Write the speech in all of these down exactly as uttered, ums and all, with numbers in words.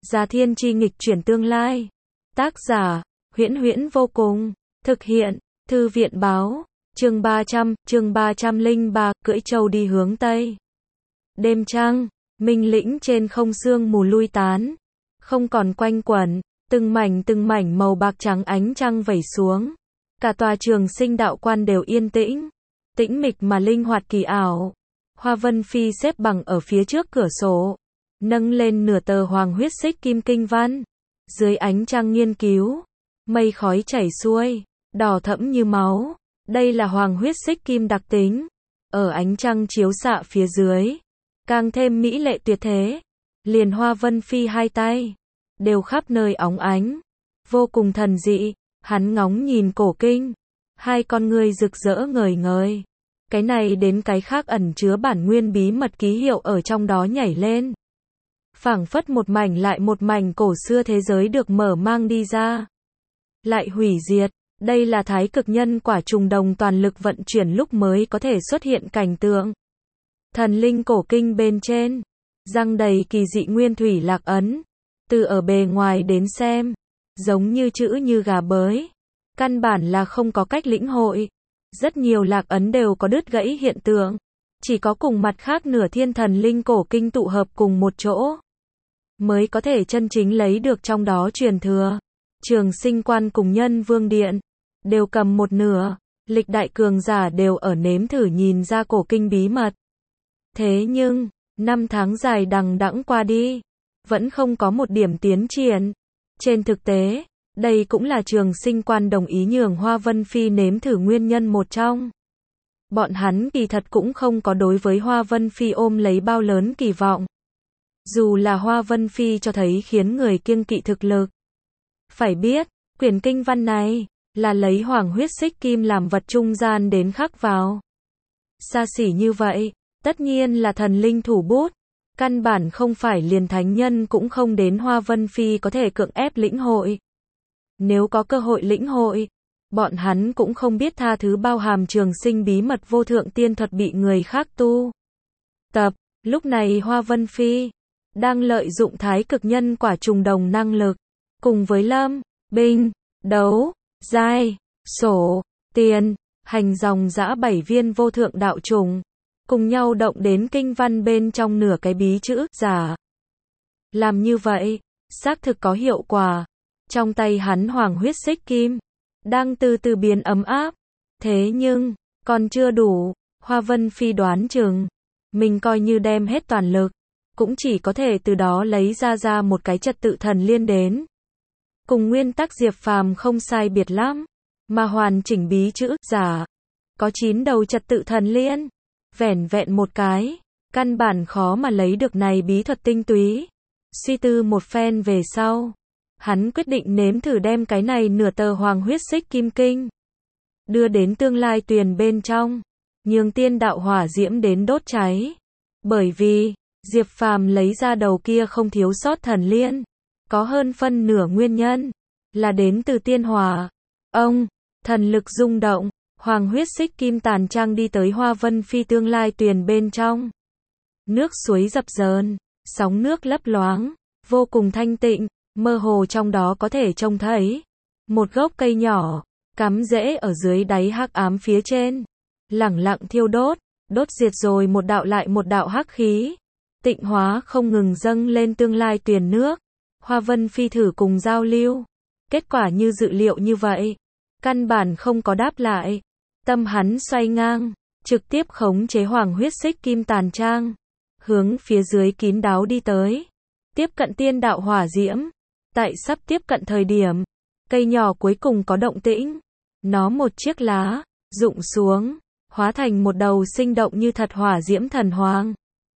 Gia Thiên Chi nghịch chuyển tương lai. Tác giả, Huyễn Huyễn vô cùng. Thực hiện, Thư viện báo. Chương ba trăm, chương ba trăm lẻ ba, cưỡi trâu đi hướng Tây. Đêm trăng, minh lĩnh trên không sương mù lui tán. Không còn quanh quẩn, từng mảnh từng mảnh màu bạc trắng ánh trăng vẩy xuống. Cả tòa Trường Sinh đạo quan đều yên tĩnh. Tĩnh mịch mà linh hoạt kỳ ảo. Hoa Vân Phi xếp bằng ở phía trước cửa sổ. Nâng lên nửa tờ hoàng huyết xích kim kinh văn. Dưới ánh trăng nghiên cứu. Mây khói chảy xuôi. Đỏ thẫm như máu. Đây là hoàng huyết xích kim đặc tính. Ở ánh trăng chiếu xạ phía dưới. Càng thêm mỹ lệ tuyệt thế. Liền Hoa Vân Phi hai tay. Đều khắp nơi óng ánh. Vô cùng thần dị. Hắn ngóng nhìn cổ kinh. Hai con ngươi rực rỡ ngời ngời. Cái này đến cái khác ẩn chứa bản nguyên bí mật ký hiệu ở trong đó nhảy lên. Phảng phất một mảnh lại một mảnh cổ xưa thế giới được mở mang đi ra. Lại hủy diệt. Đây là thái cực nhân quả trùng đồng toàn lực vận chuyển lúc mới có thể xuất hiện cảnh tượng. Thần linh cổ kinh bên trên. Răng đầy kỳ dị nguyên thủy lạc ấn. Từ ở bề ngoài đến xem. Giống như chữ như gà bới. Căn bản là không có cách lĩnh hội. Rất nhiều lạc ấn đều có đứt gãy hiện tượng. Chỉ có cùng mặt khác nửa thiên thần linh cổ kinh tụ hợp cùng một chỗ. Mới có thể chân chính lấy được trong đó truyền thừa. Trường Sinh quan cùng Nhân Vương Điện. Đều cầm một nửa. Lịch đại cường giả đều ở nếm thử nhìn ra cổ kinh bí mật. Thế nhưng, năm tháng dài đằng đẵng qua đi. Vẫn không có một điểm tiến triển. Trên thực tế, đây cũng là Trường Sinh quan đồng ý nhường Hoa Vân Phi nếm thử nguyên nhân một trong. Bọn hắn kỳ thật cũng không có đối với Hoa Vân Phi ôm lấy bao lớn kỳ vọng. Dù là Hoa Vân Phi cho thấy khiến người kiêng kỵ thực lực. Phải biết, quyển kinh văn này, là lấy hoàng huyết xích kim làm vật trung gian đến khắc vào. Xa xỉ như vậy, tất nhiên là thần linh thủ bút. Căn bản không phải liền thánh nhân cũng không đến Hoa Vân Phi có thể cưỡng ép lĩnh hội. Nếu có cơ hội lĩnh hội, bọn hắn cũng không biết tha thứ bao hàm trường sinh bí mật vô thượng tiên thuật bị người khác tu. Tập, lúc này Hoa Vân Phi đang lợi dụng thái cực nhân quả trùng đồng năng lực, cùng với lâm, binh, đấu, giai, sổ, tiền, hành dòng dã bảy viên vô thượng đạo trùng, cùng nhau động đến kinh văn bên trong nửa cái bí chữ giả. Làm như vậy, xác thực có hiệu quả. Trong tay hắn hoàng huyết xích kim đang từ từ biến ấm áp. Thế nhưng, còn chưa đủ. Hoa Vân Phi đoán chừng mình coi như đem hết toàn lực, cũng chỉ có thể từ đó lấy ra ra một cái trật tự thần liên đến. Cùng nguyên tắc Diệp Phàm không sai biệt lắm, mà hoàn chỉnh bí chữ giả. Có chín đầu trật tự thần liên. Vẻn vẹn một cái, căn bản khó mà lấy được này bí thuật tinh túy. Suy tư một phen về sau, hắn quyết định nếm thử đem cái này nửa tờ hoàng huyết xích kim kinh đưa đến tương lai tuyền bên trong, nhường tiên đạo hỏa diễm đến đốt cháy. Bởi vì, Diệp Phàm lấy ra đầu kia không thiếu sót thần liên, có hơn phân nửa nguyên nhân là đến từ tiên hỏa. Ông, thần lực rung động, hoàng huyết xích kim tàn trang đi tới Hoa Vân Phi tương lai tuyền bên trong. Nước suối dập dờn, sóng nước lấp loáng, vô cùng thanh tịnh. Mơ hồ trong đó có thể trông thấy một gốc cây nhỏ, cắm rễ ở dưới đáy hắc ám phía trên, lẳng lặng thiêu đốt, đốt diệt rồi một đạo lại một đạo hắc khí, tịnh hóa không ngừng dâng lên tương lai tuyền nước. Hoa Vân Phi thử cùng giao lưu, kết quả như dự liệu như vậy, căn bản không có đáp lại. Tâm hắn xoay ngang, trực tiếp khống chế hoàng huyết xích kim tàn trang, hướng phía dưới kín đáo đi tới, tiếp cận tiên đạo hỏa diễm. Tại sắp tiếp cận thời điểm, cây nhỏ cuối cùng có động tĩnh. Nó một chiếc lá, rụng xuống, hóa thành một đầu sinh động như thật hỏa diễm thần hoàng.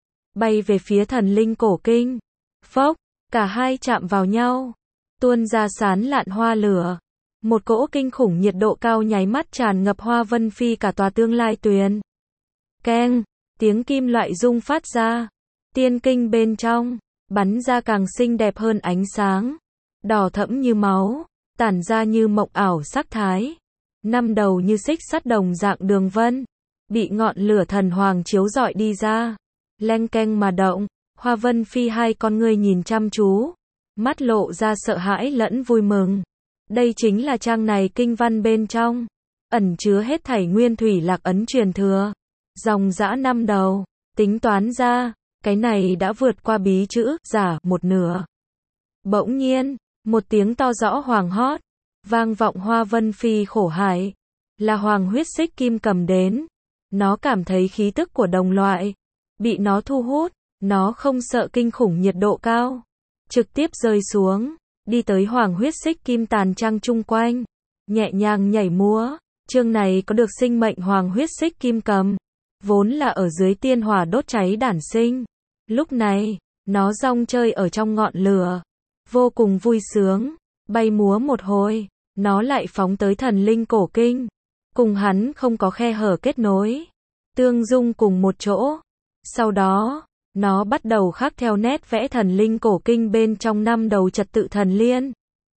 Bay về phía thần linh cổ kinh. Phốc, cả hai chạm vào nhau. Tuôn ra sán lạn hoa lửa. Một cỗ kinh khủng nhiệt độ cao nháy mắt tràn ngập Hoa Vân Phi cả tòa tương lai tuyền. Keng, tiếng kim loại rung phát ra. Tiên kinh bên trong, bắn ra càng xinh đẹp hơn ánh sáng. Đỏ thẫm như máu, tản ra như mộng ảo sắc thái. Năm đầu như xích sắt đồng dạng đường vân, bị ngọn lửa thần hoàng chiếu rọi đi ra. Leng keng mà động, Hoa Vân Phi hai con ngươi nhìn chăm chú. mắt lộ ra sợ hãi lẫn vui mừng. Đây chính là trang này kinh văn bên trong, ẩn chứa hết thảy nguyên thủy lạc ấn truyền thừa. Dòng dã năm đầu, tính toán ra, cái này đã vượt qua bí chữ giả một nửa. Bỗng nhiên, một tiếng to rõ hoàng hót, vang vọng Hoa Vân Phi khổ hải. Là Hoàng huyết xích kim cầm đến. Nó cảm thấy khí tức của đồng loại, bị nó thu hút, nó không sợ kinh khủng nhiệt độ cao. Trực tiếp rơi xuống, đi tới Hoàng huyết xích kim tàn trang chung quanh, nhẹ nhàng nhảy múa. Chương này có được sinh mệnh Hoàng huyết xích kim cầm, vốn là ở dưới tiên hỏa đốt cháy đản sinh. Lúc này, nó rong chơi ở trong ngọn lửa, vô cùng vui sướng, bay múa một hồi, nó lại phóng tới thần linh cổ kinh, cùng hắn không có khe hở kết nối, tương dung cùng một chỗ. Sau đó, nó bắt đầu khắc theo nét vẽ thần linh cổ kinh bên trong năm đầu trật tự thần liên,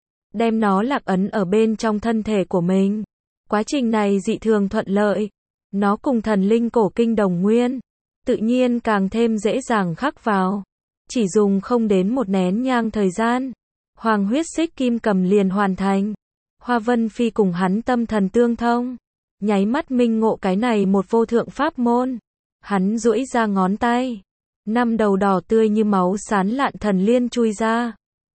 đem nó lạc ấn ở bên trong thân thể của mình. Quá trình này dị thường thuận lợi, nó cùng thần linh cổ kinh đồng nguyên, tự nhiên càng thêm dễ dàng khắc vào. Chỉ dùng không đến một nén nhang thời gian, Hoàng huyết xích kim cầm liền hoàn thành. Hoa Vân Phi cùng hắn tâm thần tương thông, nháy mắt minh ngộ cái này một vô thượng pháp môn. Hắn duỗi ra ngón tay, năm đầu đỏ tươi như máu sán lạn thần liên chui ra.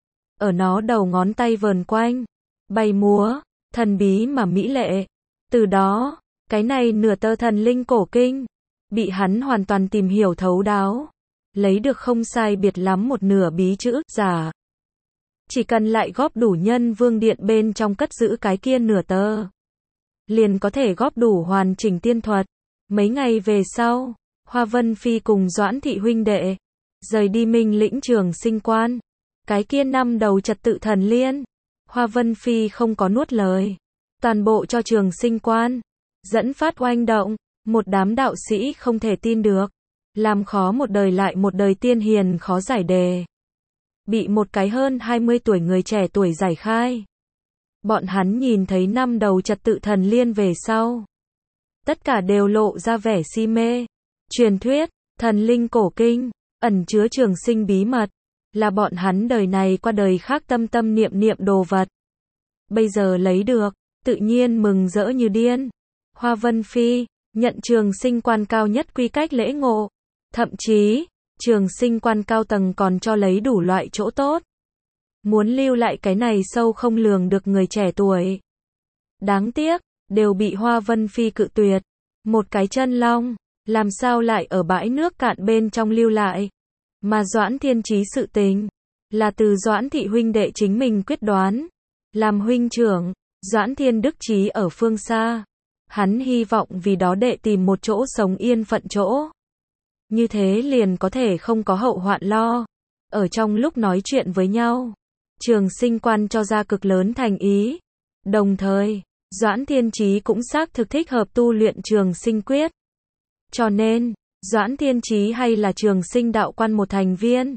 Ở nó đầu ngón tay vờn quanh, bay múa, thần bí mà mỹ lệ. Từ đó, cái này nửa tơ thần linh cổ kinh, bị hắn hoàn toàn tìm hiểu thấu đáo, lấy được không sai biệt lắm một nửa bí chữ giả. Chỉ cần lại góp đủ nhân vương điện bên trong cất giữ cái kia nửa tơ, liền có thể góp đủ hoàn chỉnh tiên thuật. Mấy ngày về sau, Hoa Vân Phi cùng Doãn thị huynh đệ rời đi Minh lĩnh Trường Sinh quan. Cái kia năm đầu trật tự thần liên, Hoa Vân Phi không có nuốt lời, toàn bộ cho Trường Sinh quan, dẫn phát oanh động. Một đám đạo sĩ không thể tin được, làm khó một đời lại một đời tiên hiền khó giải đề, bị một cái hơn hai mươi tuổi người trẻ tuổi giải khai. Bọn hắn nhìn thấy năm đầu trật tự thần liên về sau, tất cả đều lộ ra vẻ si mê. Truyền thuyết, thần linh cổ kinh, ẩn chứa trường sinh bí mật, là bọn hắn đời này qua đời khác tâm tâm niệm niệm đồ vật. Bây giờ lấy được, tự nhiên mừng rỡ như điên. Hoa Vân Phi nhận Trường Sinh quan cao nhất quy cách lễ ngộ, thậm chí, Trường Sinh quan cao tầng còn cho lấy đủ loại chỗ tốt. Muốn lưu lại cái này sâu không lường được người trẻ tuổi. Đáng tiếc, đều bị Hoa Vân Phi cự tuyệt. Một cái chân long, làm sao lại ở bãi nước cạn bên trong lưu lại. Mà Doãn Thiên Chí sự tình, là từ Doãn thị huynh đệ chính mình quyết đoán. Làm huynh trưởng, Doãn Thiên Đức Chí ở phương xa. Hắn hy vọng vì đó đệ tìm một chỗ sống yên phận chỗ. Như thế liền có thể không có hậu hoạn lo. Ở trong lúc nói chuyện với nhau, Trường Sinh quan cho ra cực lớn thành ý. Đồng thời, Doãn Thiên Chí cũng xác thực thích hợp tu luyện Trường Sinh quyết. Cho nên, Doãn Thiên Chí hay là Trường Sinh đạo quan một thành viên.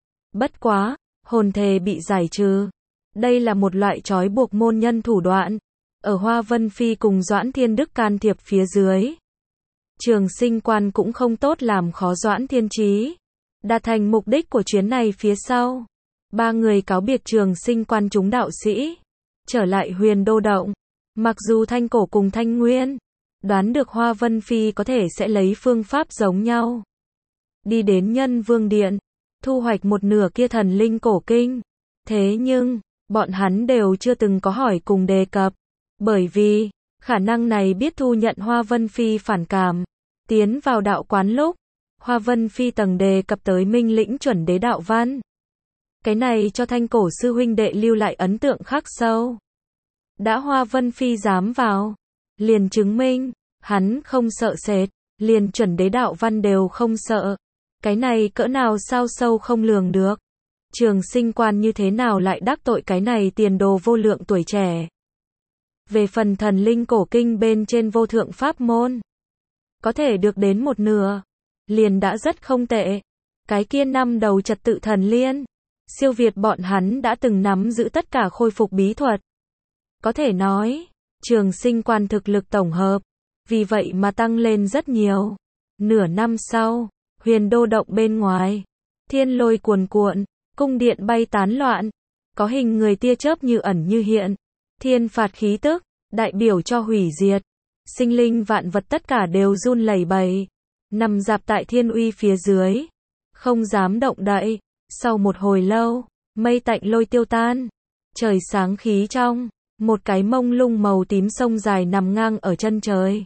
Bất quá, hồn thể bị giải trừ. Đây là một loại trói buộc môn nhân thủ đoạn. Ở Hoa Vân Phi cùng Doãn Thiên Đức can thiệp phía dưới, Trường Sinh quan cũng không tốt làm khó Doãn Thiên Chí. Đạt thành mục đích của chuyến này phía sau, ba người cáo biệt Trường Sinh quan chúng đạo sĩ, trở lại Huyền Đô động. Mặc dù Thanh Cổ cùng Thanh Nguyên đoán được Hoa Vân Phi có thể sẽ lấy phương pháp giống nhau, đi đến Nhân Vương Điện, thu hoạch một nửa kia thần linh cổ kinh. Thế nhưng, bọn hắn đều chưa từng có hỏi cùng đề cập. Bởi vì, khả năng này biết thu nhận Hoa Vân Phi phản cảm. Tiến vào đạo quán lúc, Hoa Vân Phi tầng đề cập tới Minh lĩnh chuẩn đế đạo văn. Cái này cho Thanh Cổ sư huynh đệ lưu lại ấn tượng khắc sâu. Đã Hoa Vân Phi dám vào, liền chứng minh, hắn không sợ sệt, liền chuẩn đế đạo văn đều không sợ. Cái này cỡ nào sao sâu không lường được. Trường Sinh quan như thế nào lại đắc tội cái này tiền đồ vô lượng tuổi trẻ. Về phần thần linh cổ kinh bên trên vô thượng pháp môn, có thể được đến một nửa, liền đã rất không tệ. Cái kia năm đầu trật tự thần liên, siêu việt bọn hắn đã từng nắm giữ tất cả khôi phục bí thuật. Có thể nói, Trường Sinh quan thực lực tổng hợp, vì vậy mà tăng lên rất nhiều. Nửa năm sau, Huyền Đô động bên ngoài, thiên lôi cuồn cuộn, cung điện bay tán loạn, có hình người tia chớp như ẩn như hiện, thiên phạt khí tức, đại biểu cho hủy diệt, sinh linh vạn vật tất cả đều run lẩy bẩy, nằm rạp tại thiên uy phía dưới, không dám động đậy. Sau một hồi lâu, mây tạnh lôi tiêu tan, trời sáng khí trong, một cái mông lung màu tím sông dài nằm ngang ở chân trời.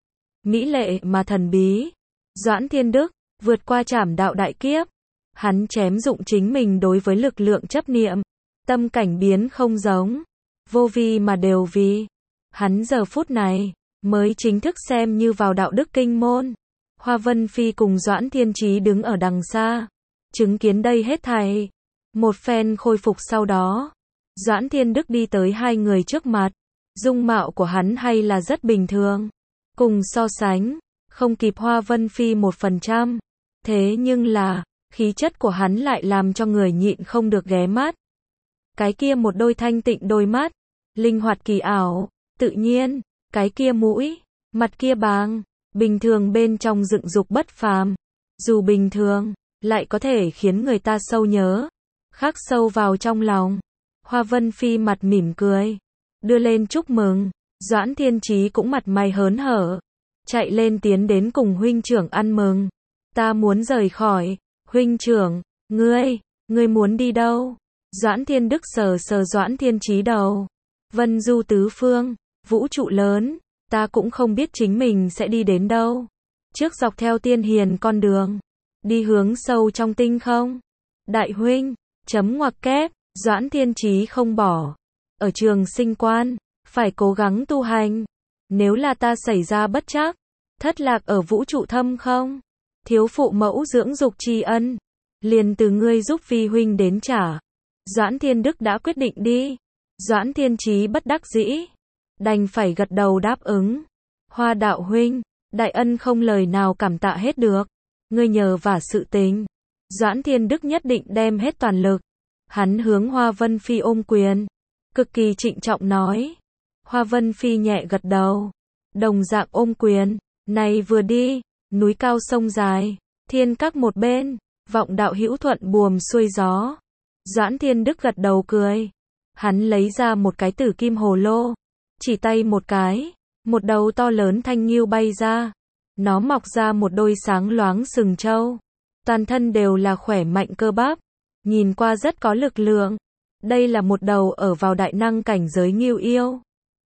Mỹ lệ mà thần bí, Doãn Thiên Đức, vượt qua trảm đạo đại kiếp, hắn chém dụng chính mình đối với lực lượng chấp niệm, tâm cảnh biến không giống, vô vi mà đều vi. Hắn giờ phút này, mới chính thức xem như vào đạo đức kinh môn. Hoa Vân Phi cùng Doãn Thiên Chí đứng ở đằng xa, chứng kiến đây hết thảy. Một phen khôi phục sau đó, Doãn Thiên Đức đi tới hai người trước mặt, dung mạo của hắn hay là rất bình thường. Cùng so sánh, không kịp Hoa Vân Phi một phần trăm. Thế nhưng là, khí chất của hắn lại làm cho người nhịn không được ghé mắt. Cái kia một đôi thanh tịnh đôi mắt, linh hoạt kỳ ảo, tự nhiên, cái kia mũi, mặt kia bàng, bình thường bên trong dựng dục bất phàm. Dù bình thường, lại có thể khiến người ta sâu nhớ, khắc sâu vào trong lòng. Hoa Vân Phi mặt mỉm cười, đưa lên chúc mừng. Doãn Thiên Chí cũng mặt mày hớn hở, chạy lên tiến đến cùng huynh trưởng ăn mừng. Ta muốn rời khỏi. Huynh trưởng, ngươi, ngươi muốn đi đâu? Doãn Thiên Đức sờ sờ Doãn Thiên Chí đầu. Vân du tứ phương, vũ trụ lớn, ta cũng không biết chính mình sẽ đi đến đâu. Trước dọc theo tiên hiền con đường, đi hướng sâu trong tinh không. Đại huynh, chấm ngoặc kép, Doãn Thiên Chí không bỏ. Ở trường sinh quan, phải cố gắng tu hành. Nếu là ta xảy ra bất trắc, thất lạc ở vũ trụ thâm không, thiếu phụ mẫu dưỡng dục tri ân, liền từ ngươi giúp vi huynh đến trả. Doãn Thiên Đức đã quyết định đi. Doãn Thiên Chí bất đắc dĩ, đành phải gật đầu đáp ứng. Hoa đạo huynh, đại ân không lời nào cảm tạ hết được. Ngươi nhờ vả sự tình, Doãn Thiên Đức nhất định đem hết toàn lực. Hắn hướng Hoa Vân Phi ôm quyền, cực kỳ trịnh trọng nói. Hoa Vân Phi nhẹ gật đầu, đồng dạng ôm quyền. Này vừa đi, núi cao sông dài, thiên các một bên, vọng đạo hữu thuận buồm xuôi gió. Doãn Thiên Đức gật đầu cười. Hắn lấy ra một cái tử kim hồ lô, chỉ tay một cái, một đầu to lớn thanh ngưu bay ra. Nó mọc ra một đôi sáng loáng sừng trâu, toàn thân đều là khỏe mạnh cơ bắp, nhìn qua rất có lực lượng. Đây là một đầu ở vào đại năng cảnh giới ngưu yêu,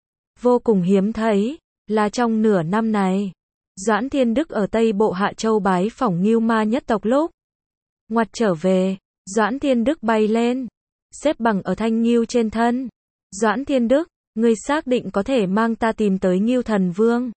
vô cùng hiếm thấy, là trong nửa năm này. Doãn Thiên Đức ở Tây Bộ Hạ Châu bái phỏng ngưu ma nhất tộc lúc ngoặt trở về, Doãn Thiên Đức bay lên, xếp bằng ở thanh ngưu trên thân. Doãn Thiên Đức, ngươi xác định có thể mang ta tìm tới Ngưu Thần Vương?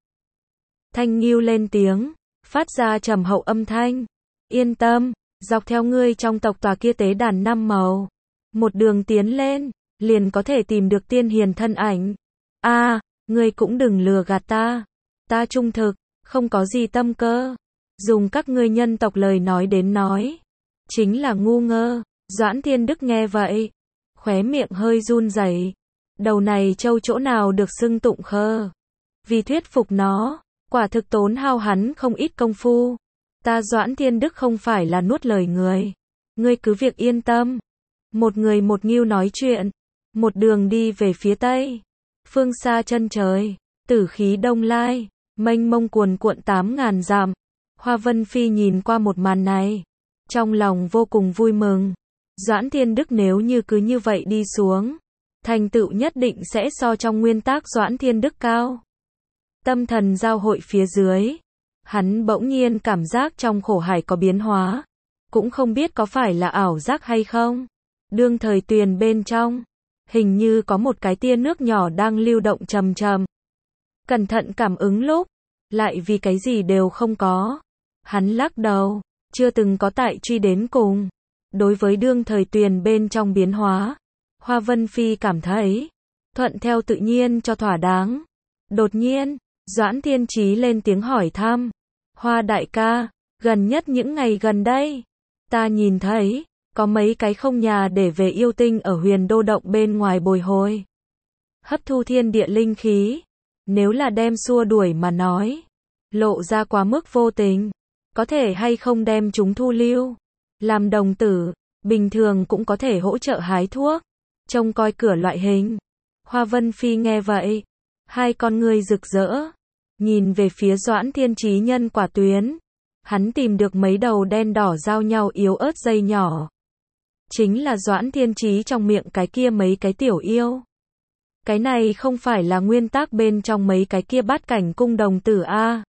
Thanh ngưu lên tiếng, phát ra trầm hậu âm thanh. Yên tâm, dọc theo ngươi trong tộc tòa kia tế đàn năm màu, một đường tiến lên, liền có thể tìm được tiên hiền thân ảnh. A, à, ngươi cũng đừng lừa gạt ta. Ta trung thực, không có gì tâm cơ. Dùng các ngươi nhân tộc lời nói đến nói, chính là ngu ngơ. Doãn Thiên Đức nghe vậy, khóe miệng hơi run rẩy. Đầu này trâu chỗ nào được xưng tụng khơ. Vì thuyết phục nó, quả thực tốn hao hắn không ít công phu. Ta Doãn Thiên Đức không phải là nuốt lời người. Ngươi cứ việc yên tâm. Một người một ngưu nói chuyện, một đường đi về phía tây. Phương xa chân trời, tử khí đông lai, mênh mông cuồn cuộn tám ngàn dặm. Hoa Vân Phi nhìn qua một màn này, trong lòng vô cùng vui mừng. Doãn Thiên Đức nếu như cứ như vậy đi xuống, thành tựu nhất định sẽ so trong nguyên tắc Doãn Thiên Đức cao. Tâm thần giao hội phía dưới, hắn bỗng nhiên cảm giác trong khổ hải có biến hóa, cũng không biết có phải là ảo giác hay không. Đương thời tuyền bên trong, hình như có một cái tia nước nhỏ đang lưu động chậm chậm. Cẩn thận cảm ứng lúc, lại vì cái gì đều không có. Hắn lắc đầu, chưa từng có tại truy đến cùng. Đối với đương thời tuyền bên trong biến hóa, Hoa Vân Phi cảm thấy, thuận theo tự nhiên cho thỏa đáng. Đột nhiên, Doãn Thiên Chí lên tiếng hỏi thăm. Hoa đại ca, gần nhất những ngày gần đây, ta nhìn thấy, có mấy cái không nhà để về yêu tinh ở huyền đô động bên ngoài bồi hồi. Hấp thu thiên địa linh khí. Nếu là đem xua đuổi mà nói, lộ ra quá mức vô tình. Có thể hay không đem chúng thu lưu, làm đồng tử. bình thường cũng có thể hỗ trợ hái thuốc, trông coi cửa loại hình. Hoa Vân Phi nghe vậy, hai con ngươi rực rỡ, nhìn về phía Doãn Thiên Chí nhân quả tuyến. Hắn tìm được mấy đầu đen đỏ giao nhau yếu ớt dây nhỏ. Chính là Doãn Thiên Chí trong miệng cái kia mấy cái tiểu yêu. Cái này không phải là nguyên tắc bên trong mấy cái kia bát cảnh cung đồng tử a.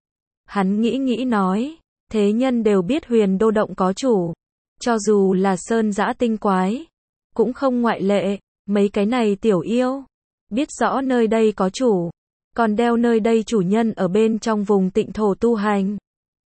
Hắn nghĩ nghĩ nói, thế nhân đều biết Huyền Đô động có chủ, cho dù là sơn dã tinh quái, cũng không ngoại lệ, mấy cái này tiểu yêu, biết rõ nơi đây có chủ, còn đeo nơi đây chủ nhân ở bên trong vùng tịnh thổ tu hành.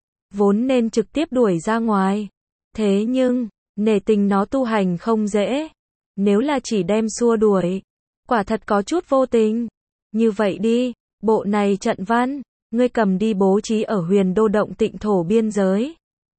Vốn nên trực tiếp đuổi ra ngoài. Thế nhưng, nể tình nó tu hành không dễ. Nếu là chỉ đem xua đuổi, quả thật có chút vô tình. Như vậy đi, bộ này trận văn, ngươi cầm đi bố trí ở Huyền Đô động tịnh thổ biên giới.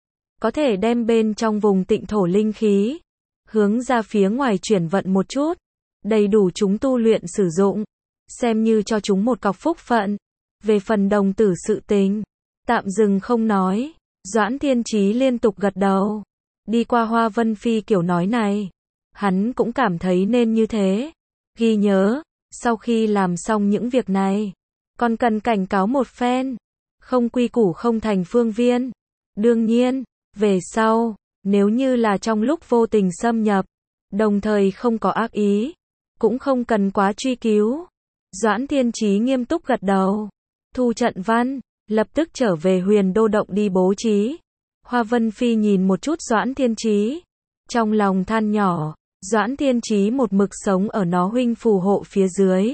Có thể đem bên trong vùng tịnh thổ linh khí, hướng ra phía ngoài chuyển vận một chút, đầy đủ chúng tu luyện sử dụng, xem như cho chúng một cọc phúc phận. Về phần đồng tử sự tình, tạm dừng không nói, Doãn Thiên Chí liên tục gật đầu. Đi qua Hoa Vân Phi kiểu nói này, hắn cũng cảm thấy nên như thế. Ghi nhớ, sau khi làm xong những việc này, còn cần cảnh cáo một phen, không quy củ không thành phương viên. Đương nhiên, về sau, nếu như là trong lúc vô tình xâm nhập, đồng thời không có ác ý, cũng không cần quá truy cứu. Doãn Thiên Chí nghiêm túc gật đầu, thu trận văn, lập tức trở về Huyền Đô động đi bố trí. Hoa Vân Phi nhìn một chút Doãn Thiên Chí, trong lòng than nhỏ, Doãn Thiên Chí một mực sống ở nó huynh phù hộ phía dưới.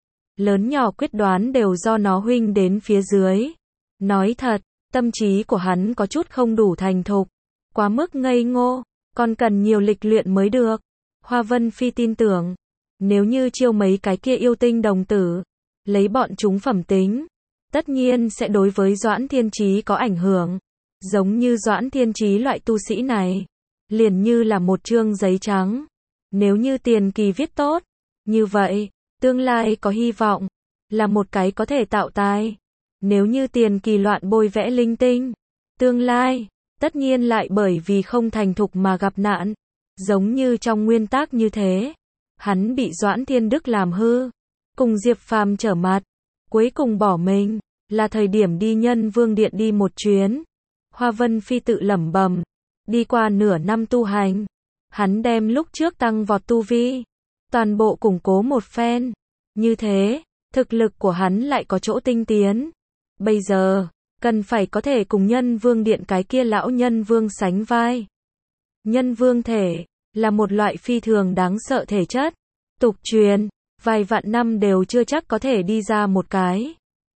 Lớn nhỏ quyết đoán đều do nó huynh đến phía dưới. Nói thật, tâm trí của hắn có chút không đủ thành thục, quá mức ngây ngô, còn cần nhiều lịch luyện mới được. Hoa Vân Phi tin tưởng, nếu như chiêu mấy cái kia yêu tinh đồng tử, lấy bọn chúng phẩm tính, tất nhiên sẽ đối với Doãn Thiên Chí có ảnh hưởng. Giống như Doãn Thiên Chí loại tu sĩ này, liền như là một chương giấy trắng. Nếu như tiền kỳ viết tốt, như vậy, tương lai có hy vọng, là một cái có thể tạo tài. Nếu như tiền kỳ loạn bôi vẽ linh tinh, tương lai, tất nhiên lại bởi vì không thành thục mà gặp nạn. Giống như trong nguyên tắc như thế, hắn bị Doãn Thiên Đức làm hư, cùng Diệp Phàm trở mặt, cuối cùng bỏ mình, là thời điểm đi Nhân Vương Điện đi một chuyến. Hoa Vân Phi tự lẩm bẩm, đi qua nửa năm tu hành, hắn đem lúc trước tăng vọt tu vi, toàn bộ củng cố một phen. Như thế, thực lực của hắn lại có chỗ tinh tiến. Bây giờ, cần phải có thể cùng Nhân Vương Điện cái kia lão Nhân Vương sánh vai. Nhân Vương thể, là một loại phi thường đáng sợ thể chất. Tục truyền, vài vạn năm đều chưa chắc có thể đi ra một cái.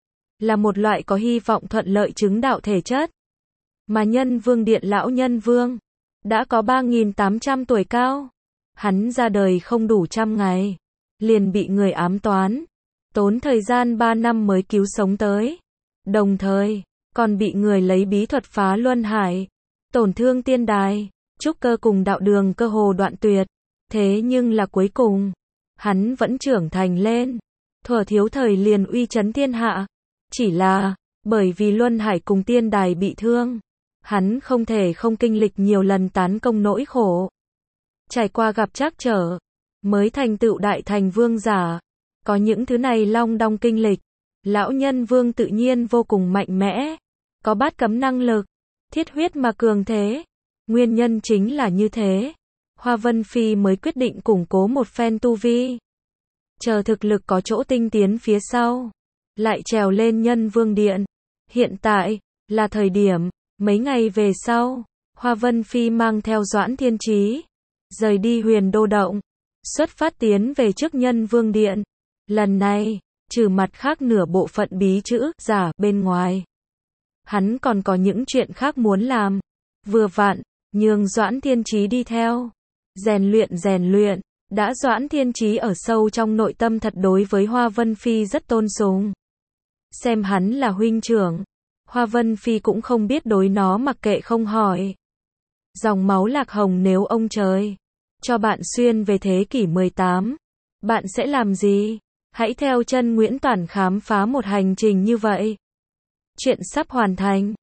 Là một loại có hy vọng thuận lợi chứng đạo thể chất. Mà Nhân Vương Điện lão Nhân Vương, đã có ba nghìn tám trăm tuổi cao. Hắn ra đời không đủ trăm ngày, liền bị người ám toán. Tốn thời gian ba năm mới cứu sống tới. Đồng thời, còn bị người lấy bí thuật phá luân hải, tổn thương tiên đài, trúc cơ cùng đạo đường cơ hồ đoạn tuyệt. Thế nhưng là cuối cùng, hắn vẫn trưởng thành lên. Thuở thiếu thời liền uy chấn thiên hạ. Chỉ là, bởi vì luân hải cùng tiên đài bị thương, hắn không thể không kinh lịch nhiều lần tán công nỗi khổ. Trải qua gặp trắc trở, mới thành tựu đại thành vương giả. Có những thứ này long đong kinh lịch, lão Nhân Vương tự nhiên vô cùng mạnh mẽ, có bát cấm năng lực, thiết huyết mà cường thế. Nguyên nhân chính là như thế, Hoa Vân Phi mới quyết định củng cố một phen tu vi. Chờ thực lực có chỗ tinh tiến phía sau, lại trèo lên Nhân Vương Điện. Hiện tại, là thời điểm, mấy ngày về sau, Hoa Vân Phi mang theo Doãn Thiên Chí, rời đi Huyền Đô động, xuất phát tiến về trước Nhân Vương Điện. Lần này, trừ mặt khác nửa bộ phận bí chữ giả bên ngoài, hắn còn có những chuyện khác muốn làm. Vừa vặn, nhường Doãn Thiên Chí đi theo, rèn luyện rèn luyện. Đã Doãn Thiên Chí ở sâu trong nội tâm thật đối với Hoa Vân Phi rất tôn sùng. Xem hắn là huynh trưởng, Hoa Vân Phi cũng không biết đối nó mặc kệ không hỏi. Dòng máu lạc hồng, nếu ông trời cho bạn xuyên về thế kỷ mười tám, bạn sẽ làm gì? Hãy theo chân Nguyễn Toản khám phá một hành trình như vậy. Chuyện sắp hoàn thành.